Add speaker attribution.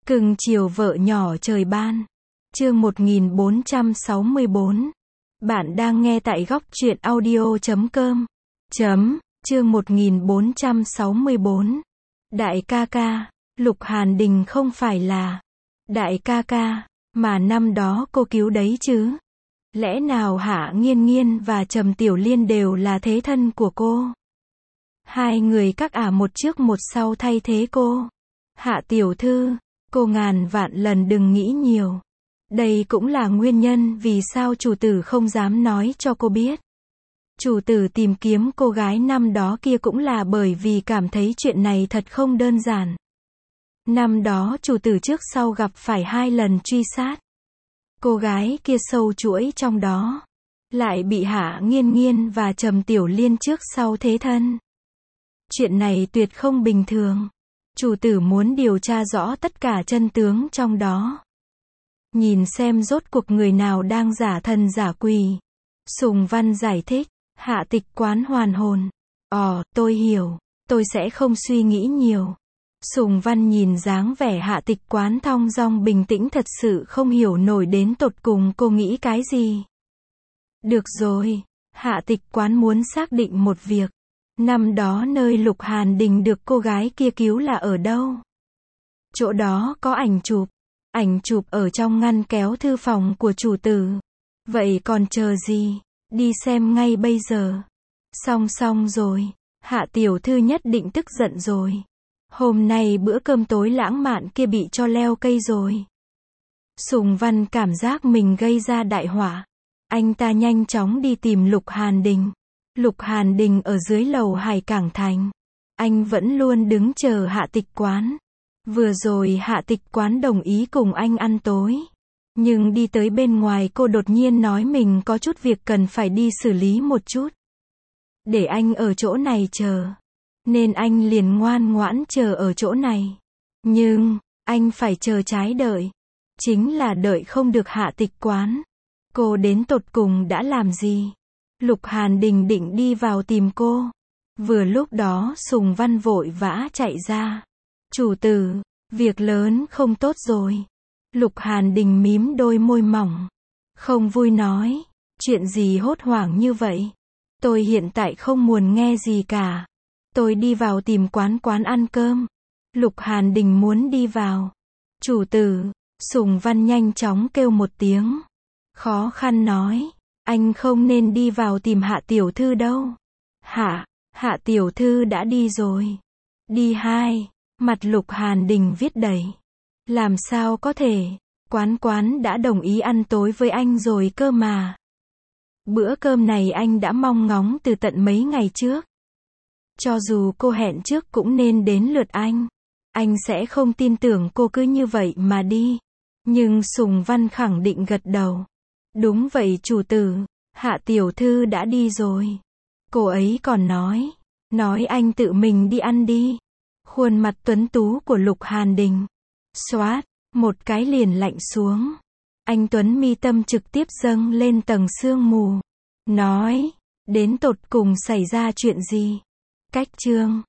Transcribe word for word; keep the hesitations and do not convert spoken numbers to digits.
Speaker 1: Cưng chiều vợ nhỏ trời ban. Chương một nghìn bốn trăm sáu mươi bốn. Bạn đang nghe tại góc truyện audio chấm com. Chấm, chương một nghìn bốn trăm sáu mươi bốn. Đại ca ca, Lục Hàn Đình không phải là đại ca ca, mà năm đó cô cứu đấy chứ. Lẽ nào Hạ Nghiên Nghiên và Trầm Tiểu Liên đều là thế thân của cô? Hai người các ả một trước một sau thay thế cô. Hạ tiểu thư, cô ngàn vạn lần đừng nghĩ nhiều. Đây cũng là nguyên nhân vì sao chủ tử không dám nói cho cô biết. Chủ tử tìm kiếm cô gái năm đó kia cũng là bởi vì cảm thấy chuyện này thật không đơn giản. Năm đó chủ tử trước sau gặp phải hai lần truy sát. Cô gái kia sâu chuỗi trong đó. Lại bị Hạ Nghiên Nghiên và Trầm Tiểu Liên trước sau thế thân. Chuyện này tuyệt không bình thường. Chủ tử muốn điều tra rõ tất cả chân tướng trong đó. Nhìn xem rốt cuộc người nào đang giả thần giả quỷ. Sùng Văn giải thích. Hạ Tịch Quán hoàn hồn. Ồ, tôi hiểu. Tôi sẽ không suy nghĩ nhiều. Sùng Văn nhìn dáng vẻ Hạ Tịch Quán thong dong bình tĩnh thật sự không hiểu nổi đến tột cùng cô nghĩ cái gì. Được rồi. Hạ Tịch Quán muốn xác định một việc. Năm đó nơi Lục Hàn Đình được cô gái kia cứu là ở đâu? Chỗ đó có ảnh chụp. Ảnh chụp ở trong ngăn kéo thư phòng của chủ tử. Vậy còn chờ gì? Đi xem ngay bây giờ. Xong xong rồi. Hạ tiểu thư nhất định tức giận rồi. Hôm nay bữa cơm tối lãng mạn kia bị cho leo cây rồi. Sùng Văn cảm giác mình gây ra đại họa. Anh ta nhanh chóng đi tìm Lục Hàn Đình. Lục Hàn Đình ở dưới lầu Hải Cảng Thành. Anh vẫn luôn đứng chờ Hạ Tịch Quán. Vừa rồi Hạ Tịch Quán đồng ý cùng anh ăn tối. Nhưng đi tới bên ngoài cô đột nhiên nói mình có chút việc cần phải đi xử lý một chút. Để anh ở chỗ này chờ. Nên anh liền ngoan ngoãn chờ ở chỗ này. Nhưng, anh phải chờ trái đợi. Chính là đợi không được Hạ Tịch Quán. Cô đến tột cùng đã làm gì? Lục Hàn Đình định đi vào tìm cô. Vừa lúc đó Sùng Văn vội vã chạy ra. Chủ tử, việc lớn không tốt rồi. Lục Hàn Đình mím đôi môi mỏng. Không vui nói. Chuyện gì hốt hoảng như vậy? Tôi hiện tại không muốn nghe gì cả. Tôi đi vào tìm quán quán ăn cơm. Lục Hàn Đình muốn đi vào. Chủ tử, Sùng Văn nhanh chóng kêu một tiếng. Khó khăn nói. Anh không nên đi vào tìm Hạ tiểu thư đâu. Hạ, Hạ tiểu thư đã đi rồi. Đi hai. Mặt Lục Hàn Đình viết đầy. Làm sao có thể, quán quán đã đồng ý ăn tối với anh rồi cơ mà. Bữa cơm này anh đã mong ngóng từ tận mấy ngày trước. Cho dù cô hẹn trước cũng nên đến lượt anh. Anh sẽ không tin tưởng cô cứ như vậy mà đi. Nhưng Sùng Văn khẳng định gật đầu. Đúng vậy chủ tử, Hạ tiểu thư đã đi rồi. Cô ấy còn nói, nói anh tự mình đi ăn đi. Khuôn mặt tuấn tú của Lục Hàn Đình. Xoát, một cái liền lạnh xuống. Anh tuấn mi tâm trực tiếp dâng lên tầng sương mù. Nói, đến tột cùng xảy ra chuyện gì? Cách chương.